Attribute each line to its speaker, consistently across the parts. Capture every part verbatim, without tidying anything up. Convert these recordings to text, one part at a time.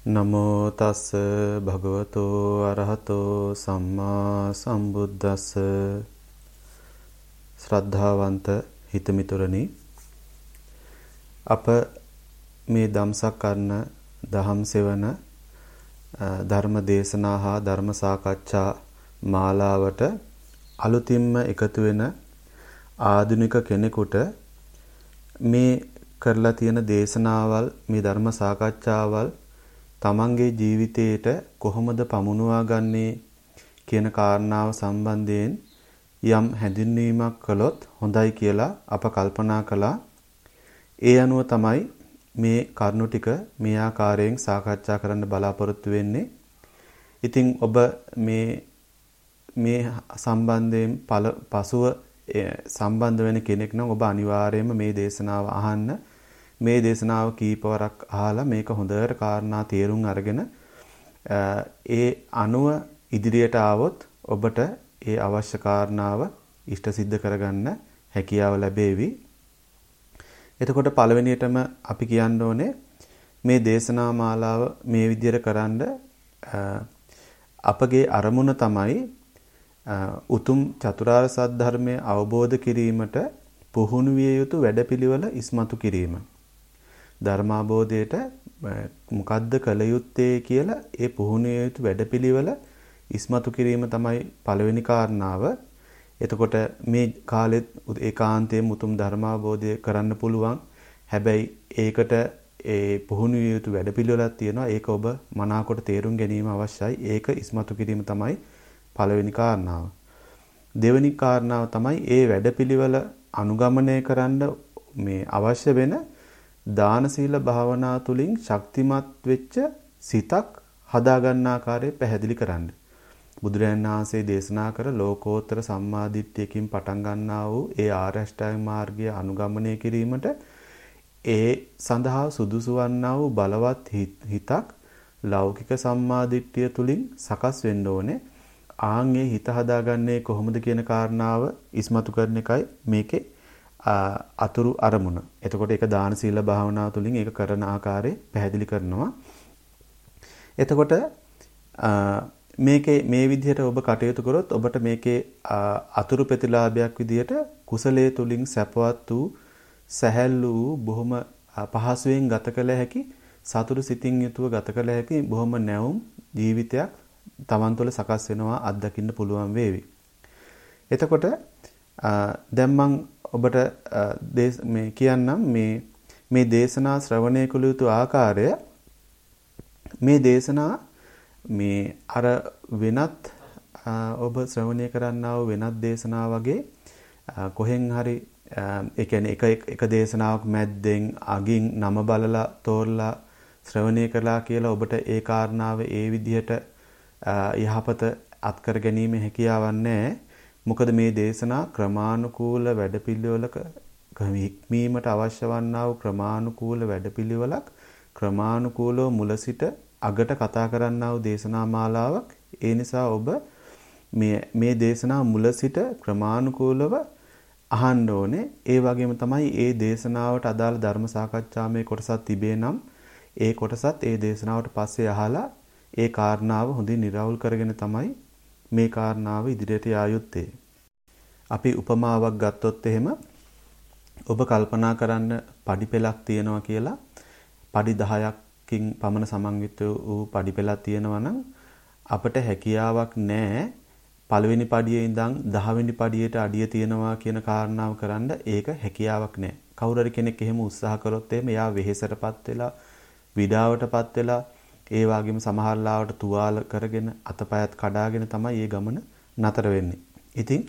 Speaker 1: නමෝ තස් භගවතෝ අරහතෝ සම්මා සම්බුද්දස්ස. ශ්‍රද්ධාවන්ත හිතමිතුරනි, අප මේ දම්සක් කරන දහම් සෙවන ධර්ම දේශනා හා ධර්ම සාකච්ඡා මාලාවට අලුතින්ම එකතු වෙන ආධුනික කෙනෙකුට මේ කරලා තියෙන දේශනාවල්, මේ ධර්ම සාකච්ඡාවල් තමන්ගේ ජීවිතයට කොහොමද පමුණුවා ගන්නේ කියන කාරණාව සම්බන්ධයෙන් යම් හැඳින්වීමක් කළොත් හොඳයි කියලා අප කල්පනා කළා. ඒ අනුව තමයි මේ කරුණු ටික මේ ආකාරයෙන් සාකච්ඡා කරන්න බලාපොරොත්තු වෙන්නේ. ඉතින් ඔබ මේ මේ සම්බන්ධයෙන් පසුව සම්බන්ධ වෙන කෙනෙක් නම් ඔබ අනිවාර්යයෙන්ම මේ දේශනාව අහන්න. මේ දේශනාව කීපවරක් අහලා මේක හොඳට කාරණා තේරුම් අරගෙන ඒ අනුව ඉදිරියට ආවොත් ඔබට ඒ අවශ්‍ය කාරණාව ඉෂ්ට සිද්ධ කරගන්න හැකියාව ලැබේවි. එතකොට පළවෙනියටම අපි කියන්න ඕනේ මේ දේශනා මාලාව මේ විදිහට කරන්න අපගේ අරමුණ තමයි උතුම් චතුරාර්ය සත්‍ය ධර්මය අවබෝධ කිරීමට පුහුණු විය යුතු වැඩපිළිවෙල ඉස්මතු කිරීම. ධර්මාබෝධයට මොකද්ද කළ යුත්තේ කියලා ඒ පුහුණු විය යුතු වැඩපිළිවෙල ඉස්මතු කිරීම තමයි පළවෙනි කාරණාව. එතකොට මේ කාලෙත් ඒකාන්තයෙන් උතුම් ධර්මාබෝධය කරන්න පුළුවන්. හැබැයි ඒකට ඒ පුහුණු විය යුතු වැඩපිළිවෙලක් තියෙනවා. ඒක ඔබ මනාකොට තේරුම් ගැනීම අවශ්‍යයි. ඒක ඉස්මතු කිරීම තමයි පළවෙනි කාරණාව. දෙවෙනි කාරණාව තමයි ඒ වැඩපිළිවෙල අනුගමනය කරන්න මේ අවශ්‍ය වෙන දාන සීල භාවනා තුලින් ශක්තිමත් වෙච්ච සිතක් හදා ගන්න ආකාරය පැහැදිලි කරන්න. බුදුරජාණන් වහන්සේ දේශනා කර ලෝකෝත්තර සම්මාදිට්ඨියකින් පටන් ගන්නා වූ ඒ ආර්ය අෂ්ටාංග මාර්ගය අනුගමනය කිරීමට ඒ සඳහා සුදුසු වන්නා වූ බලවත් හිතක් ලෞකික සම්මාදිට්ඨිය තුලින් සකස් වෙන්න ඕනේ. ආන් ඒ හිත හදාගන්නේ කොහොමද කියන කාරණාව ඉස්මතු කරන එකයි මේකේ අතුරු අරමුණ. එතකොට ඒක දාන සීල භාවනාව තුළින් ඒක කරන ආකාරය පැහැදිලි කරනවා. එතකොට මේකේ මේ විදිහට ඔබ කටයුතු කරොත් ඔබට මේකේ අතුරු ප්‍රතිලාභයක් විදිහට කුසලයේ තුලින් සැපවත් වූ සැහැල්ලු වූ බොහොම පහසුවෙන් ගත කළ හැකි සතුරු සිතින් යුතුව ගත කළ හැකි බොහොම නැවුම් ජීවිතයක් තමන් තුළ සකස් වෙනවා අත්දකින්න පුළුවන් වේවි. එතකොට දැන් මම ඔබට මේ කියන්නම් මේ මේ දේශනා ශ්‍රවණය කළ යුතු ආකාරය. මේ දේශනා මේ අර වෙනත් ඔබ ශ්‍රවණය කරන්නා වූ වෙනත් දේශනා වගේ කොහෙන් හරි ඒ කියන්නේ එක එක දේශනාවක් මැද්දෙන් අගින් නම බලලා තෝරලා ශ්‍රවණය කළා කියලා ඔබට ඒ කාරණාව ඒ විදිහට යහපත අත්කර ගැනීම හැකියාවක් නැහැ. මොකද මේ දේශනා ක්‍රමානුකූල වැඩපිළිවෙලක හික්මීමට අවශ්‍ය වන්නා වූ ක්‍රමානුකූල වැඩපිළිවෙලක් ක්‍රමානුකූලව මුල සිට අගට කතා කරන්නා වූ දේශනා මාලාවක්. ඒ නිසා ඔබ මේ මේ දේශනා මුල සිට ක්‍රමානුකූලව අහන්න ඕනේ. ඒ වගේම තමයි ඒ දේශනාවට අදාළ ධර්ම සාකච්ඡාමය කොටසක් තිබේ නම් ඒ කොටසත් ඒ දේශනාවට පස්සේ අහලා ඒ කාරණාව හොඳින් නිරවුල් කරගෙන තමයි මේ කාරණාව ඉදිරියට යා යුත්තේ. අපි උපමාවක් ගත්තොත් එහෙම ඔබ කල්පනා කරන්න පඩි පෙළක් තියෙනවා කියලා. පඩි දහයකින් පමණ සමන්විත වූ පඩි පෙළක් තියෙනවා නම් අපට හැකියාවක් නැහැ පළවෙනි පඩියේ ඉඳන් දහවෙනි පඩියට අඩිය තියෙනවා කියන කාරණාව කරන්න. ඒක හැකියාවක් නැහැ. කවුරු හරි කෙනෙක් එහෙම උත්සාහ කරොත් එහෙම එයා වෙහෙසටපත් වෙලා විඩාවටපත් වෙලා ඒ වගේම සමහර ලාවට තුවාල කරගෙන අතපයත් කඩාගෙන තමයි මේ ගමන නතර වෙන්නේ. ඉතින්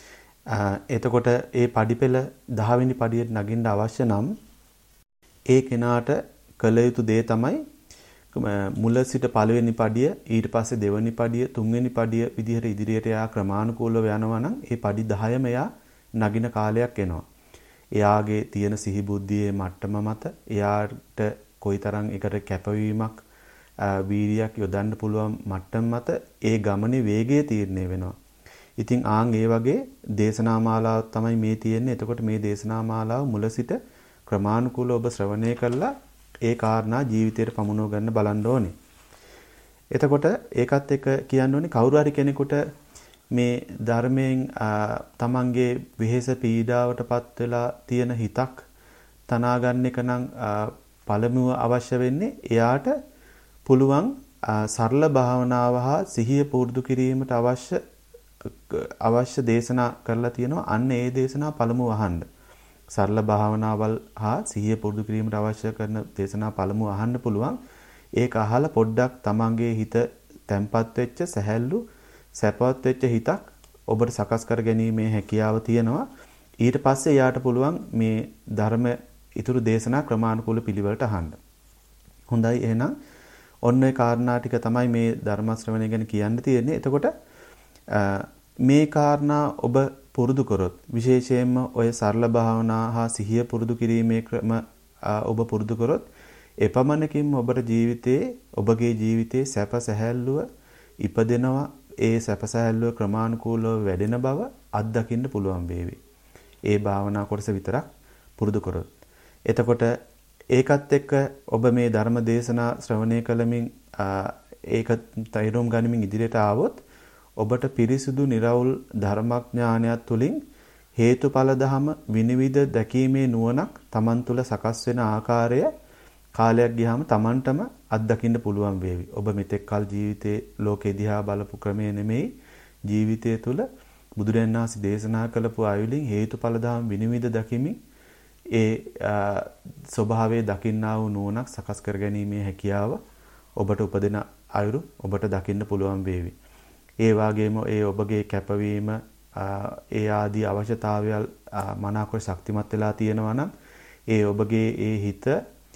Speaker 1: එතකොට ඒ පඩිපෙළ දහවෙනි පඩියට නගින්න අවශ්‍ය නම් ඒ කෙනාට කළ යුතු දේ තමයි මුල සිට පළවෙනි පඩිය ඊට පස්සේ දෙවෙනි පඩිය තුන්වෙනි පඩිය විදිහට ඉදිරියට යා ක්‍රමානුකූලව යනවා නම් ඒ පඩි දහයම යා නගින කාලයක් එනවා. එයාගේ තියෙන සිහි බුද්ධියේ මට්ටම මත එයාට කොයිතරම් එකට කැපවීමක් වීර්යයක් යොදන්න පුළුවන් මට්ටම මත ඒ ගමනේ වේගය තීරණය වෙනවා. ඉතින් ආන් ඒ වගේ දේශනා මාලාවක් තමයි මේ තියෙන්නේ. එතකොට මේ දේශනා මාලාව මුල සිට ක්‍රමානුකූලව ඔබ ශ්‍රවණය කළා ඒ කාරණා ජීවිතයට පමුණව ගන්න බලන්න ඕනේ. එතකොට ඒකත් එක කියන්න ඕනේ කවුරු හරි කෙනෙකුට මේ ධර්මයෙන් තමන්ගේ වෙහෙස පීඩාවටපත් වෙලා තියෙන හිතක් තනා ගන්න එක නම් පළමුව අවශ්‍ය වෙන්නේ එයාට පුළුවන් සරල භාවනාව හා සිහිය පුරුදු කිරීමට අවශ්‍ය අවශ්‍ය දේශනා කරලා තියෙනවා. අන්න ඒ දේශනා පළමුව අහන්න. සරල භාවනාවල් හා සිහිය පුරුදු කිරීමට අවශ්‍ය කරන දේශනා පළමුව අහන්න පුළුවන්. ඒක අහලා පොඩ්ඩක් තමන්ගේ හිත තැම්පත් වෙච්ච සැහැල්ලු සැපවත් වෙච්ච හිතක් ඔබට සකස් කර ගැනීමේ හැකියාව තියෙනවා. ඊට පස්සේ යාට පුළුවන් මේ ධර්ම ඊතුරු දේශනා ක්‍රමානුකූල පිළිවෙලට අහන්න. හොඳයි එහෙනම් ඔන්න ඒ කාරණා ටික තමයි මේ ධර්ම ශ්‍රවණය ගැන කියන්න තියෙන්නේ. එතකොට මේ කාරණා ඔබ පුරුදු කරොත් විශේෂයෙන්ම ඔය සරල භාවනා හා සිහිය පුරුදු කිරීමේ ක්‍රම ඔබ පුරුදු කරොත් එපමණකින්ම ඔබට ජීවිතේ ඔබගේ ජීවිතේ සැප සැහැල්ලුව ඉපදෙනවා. ඒ සැප සැහැල්ලුව ක්‍රමානුකූලව වැඩෙන බව අත්දකින්න පුළුවන් වේවි. ඒ භාවනා කොටස විතරක් පුරුදු කරොත්. එතකොට ඒකත් එක්ක ඔබ මේ ධර්ම දේශනා ශ්‍රවණය කළමින් ඒක තෛරුම් ගනිමින් ඉදිරියට ආවොත් ඔබට පිරිසුදු නිර්වුල් ධර්මඥානයක් තුලින් හේතුඵල ධම විනිවිද දැකීමේ නුවණක් Taman තුල සකස් වෙන ආකාරය කාලයක් ගියාම Tamanටම අත්දකින්න පුළුවන් වේවි. ඔබ මෙතෙක් කල ජීවිතේ ලෝකෙ දිහා බලපු ක්‍රමය නෙමෙයි ජීවිතය තුල බුදුරජාණන් වහන්සේ දේශනා කළපු ආයුලින් හේතුඵල ධම විනිවිද දැකීමේ ඒ ස්වභාවයේ දකින්නා වූ නුවණක් සකස් කර ගැනීමේ හැකියාව ඔබට උපදින අයුරු ඔබට දකින්න පුළුවන් වේවි. ඒ වගේම ඒ ඔබගේ කැපවීම ඒ ආදී අවශ්‍යතාවයල් මනාකොට ශක්තිමත් වෙලා තියෙනවා නම් ඒ ඔබගේ ඒ හිත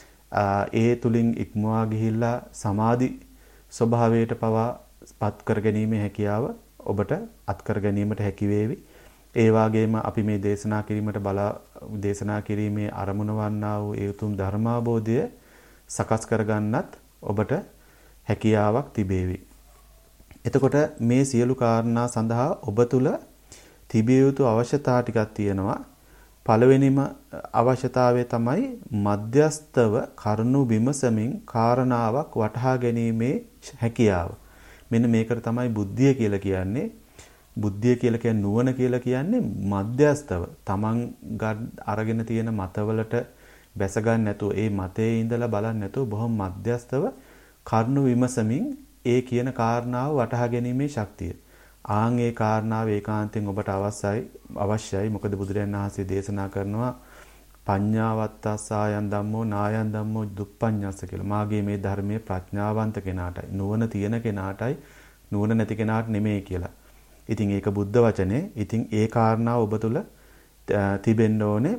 Speaker 1: ඒ තුලින් ඉක්මවා ගිහිල්ලා සමාධි ස්වභාවයට පවා පත් කර ගැනීමේ හැකියාව ඔබට අත් කර ගැනීමට හැකි වේවි. ඒ වගේම අපි මේ දේශනා කිරීමට බලා දේශනා කිරීමේ අරමුණ වන්නා වූ ඒ උතුම් ධර්මාබෝධය සකස් කරගන්නත් ඔබට හැකියාවක් තිබේවි. එතකොට මේ සියලු කාරණා සඳහා ඔබ තුල තිබිය යුතු අවශ්‍යතා ටිකක් තියෙනවා. පළවෙනිම අවශ්‍යතාවය තමයි මධ්‍යස්තව කරුණු විමසමින් කාරණාවක් වටහා ගැනීමේ හැකියාව. මෙන්න මේකට තමයි බුද්ධිය කියලා කියන්නේ. බුද්ධිය කියලා කියන්නේ නුවණ කියලා කියන්නේ මධ්‍යස්තව තමන් අරගෙන තියෙන මතවලට බැස ගන්න නැතුව ඒ මතයේ ඉඳලා බලන්න නැතුව බොහොම මධ්‍යස්තව කරුණු විමසමින් ඒ කියන කාරණාව වටහා ගැනීමේ ශක්තිය. ආන් ඒ කාරණාව ඒකාන්තයෙන් ඔබට අවශ්‍යයි අවශ්‍යයි. මොකද බුදුරජාණන් වහන්සේ දේශනා කරනවා පඤ්ඤාවත්තස්සායන් ධම්මෝ නායන් ධම්මෝ දුප්පඤ්ඤස්ස කියලා. මාගේ මේ ධර්මයේ ප්‍රඥාවන්ත කෙනාටයි නුවණ තියෙන කෙනාටයි නුවණ නැති කෙනාට නෙමෙයි කියලා. ඉතින් ඒක බුද්ධ වචනේ. ඉතින් ඒ කාරණාව ඔබ තුල තිබෙන්න ඕනේ.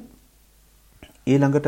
Speaker 1: ඊළඟට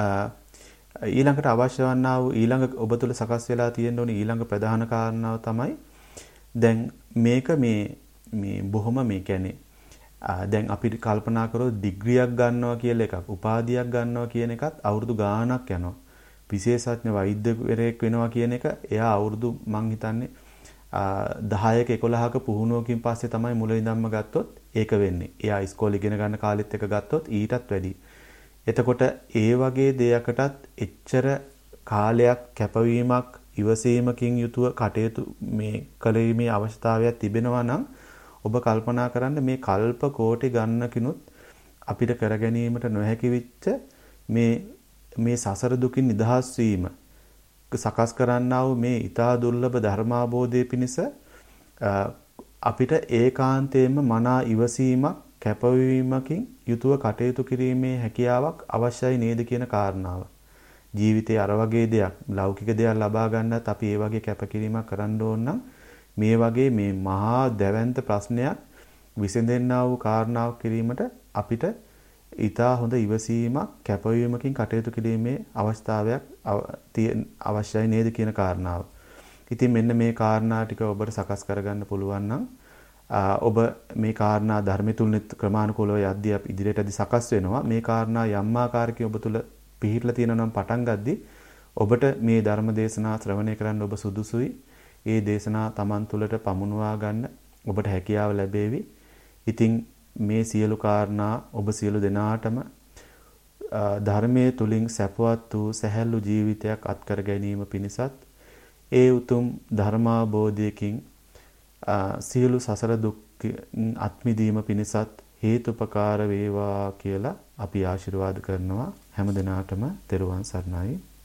Speaker 1: ඊළඟට අවශ්‍ය වන්නා වූ ඊළඟ ඔබ තුල සකස් වෙලා තියෙන්න ඕනේ ඊළඟ ප්‍රධාන කාරණාව තමයි දැන් මේක මේ මේ බොහොම මේ කියන්නේ දැන් අපි කල්පනා කරොත් ඩිග්‍රියක් ගන්නවා කියලා එකක් උපාධියක් ගන්නවා කියන එකත් අවුරුදු ගාණක් යනවා. විශේෂඥ වෛද්‍යවරයෙක් වෙනවා කියන එක එයා අවුරුදු මං හිතන්නේ දහයක එකොළහක පුහුණුවකින් පස්සේ තමයි මුලින්දම්ම ගත්තොත් ඒක වෙන්නේ. එයා ඉස්කෝලේ ඉගෙන ගන්න කාලෙත් එක ගත්තොත් ඊටත් වැඩි. එතකොට ඒ වගේ දෙයකටත් එච්චර කාලයක් කැපවීමක් ඉවසීමකින් යුතුව කටයුතු මේ කලීමේ අවශ්‍යතාවයක් තිබෙනවා නම් ඔබ කල්පනා කරන්න මේ කල්ප කෝටි ගන්නකිනුත් අපිට කර ගැනීමට නොහැකි වෙච්ච මේ මේ සසර දුකින් නිදහස් වීම සකස් කරන්නා වූ මේ ඊතා දුර්ලභ ධර්මාබෝධයේ පිණිස අපිට ඒකාන්තයෙන්ම මනා ඉවසීමක් කැපවීමකින් යුතුව කටයුතු කිරීමේ හැකියාවක් අවශ්‍යයි නේද කියන කාරණාව. ජීවිතේ අර වගේ දෙයක් ලෞකික දෙයක් ලබා ගන්නත් අපි ඒ වගේ කැපකිරීමක් කරන්න ඕන නම් මේ වගේ මේ මහා දැවැන්ත ප්‍රශ්නයක් විසඳෙන්නා වූ කාරණාවක් කිරීමට අපිට ඊටා හොඳ ඉවසීමක් කැපවීමකින් කටයුතු කිරීමේ අවස්ථාවක් අවශ්‍යයි නේද කියන කාරණාව. ඉතින් මෙන්න මේ කාරණා ටික ඔබට සකස් කරගන්න පුළුවන් නම් ඔබ මේ කාරණා ධර්ම තුලින් ක්‍රමානුකූලව යද්දී අපි ඉදිරියටදී සකස් වෙනවා. මේ කාරණා යම් ආකාරයකින් ඔබ තුල පිහිටලා තියෙනවා නම් පටන් ගද්දී ඔබට මේ ධර්ම දේශනා ශ්‍රවණය කරන්න ඔබ සුදුසුයි. ඒ දේශනා Taman තුලට පමුණවා ගන්න ඔබට හැකියාව ලැබේවි. ඉතින් මේ සියලු කාරණා ඔබ සියලු දෙනාටම ධර්මයේ තුලින් සැපවත් වූ සැහැල්ලු ජීවිතයක් අත්කර ගැනීම පිණිසත් ඒ උතුම් ධර්මාබෝධයකින් සියලු සසර දුක් අත්මිදීම පිණිසත් හේතුපකාර වේවා කියලා අපි ආශිර්වාද කරනවා. හැම දිනාටම තෙරුවන් සරණයි.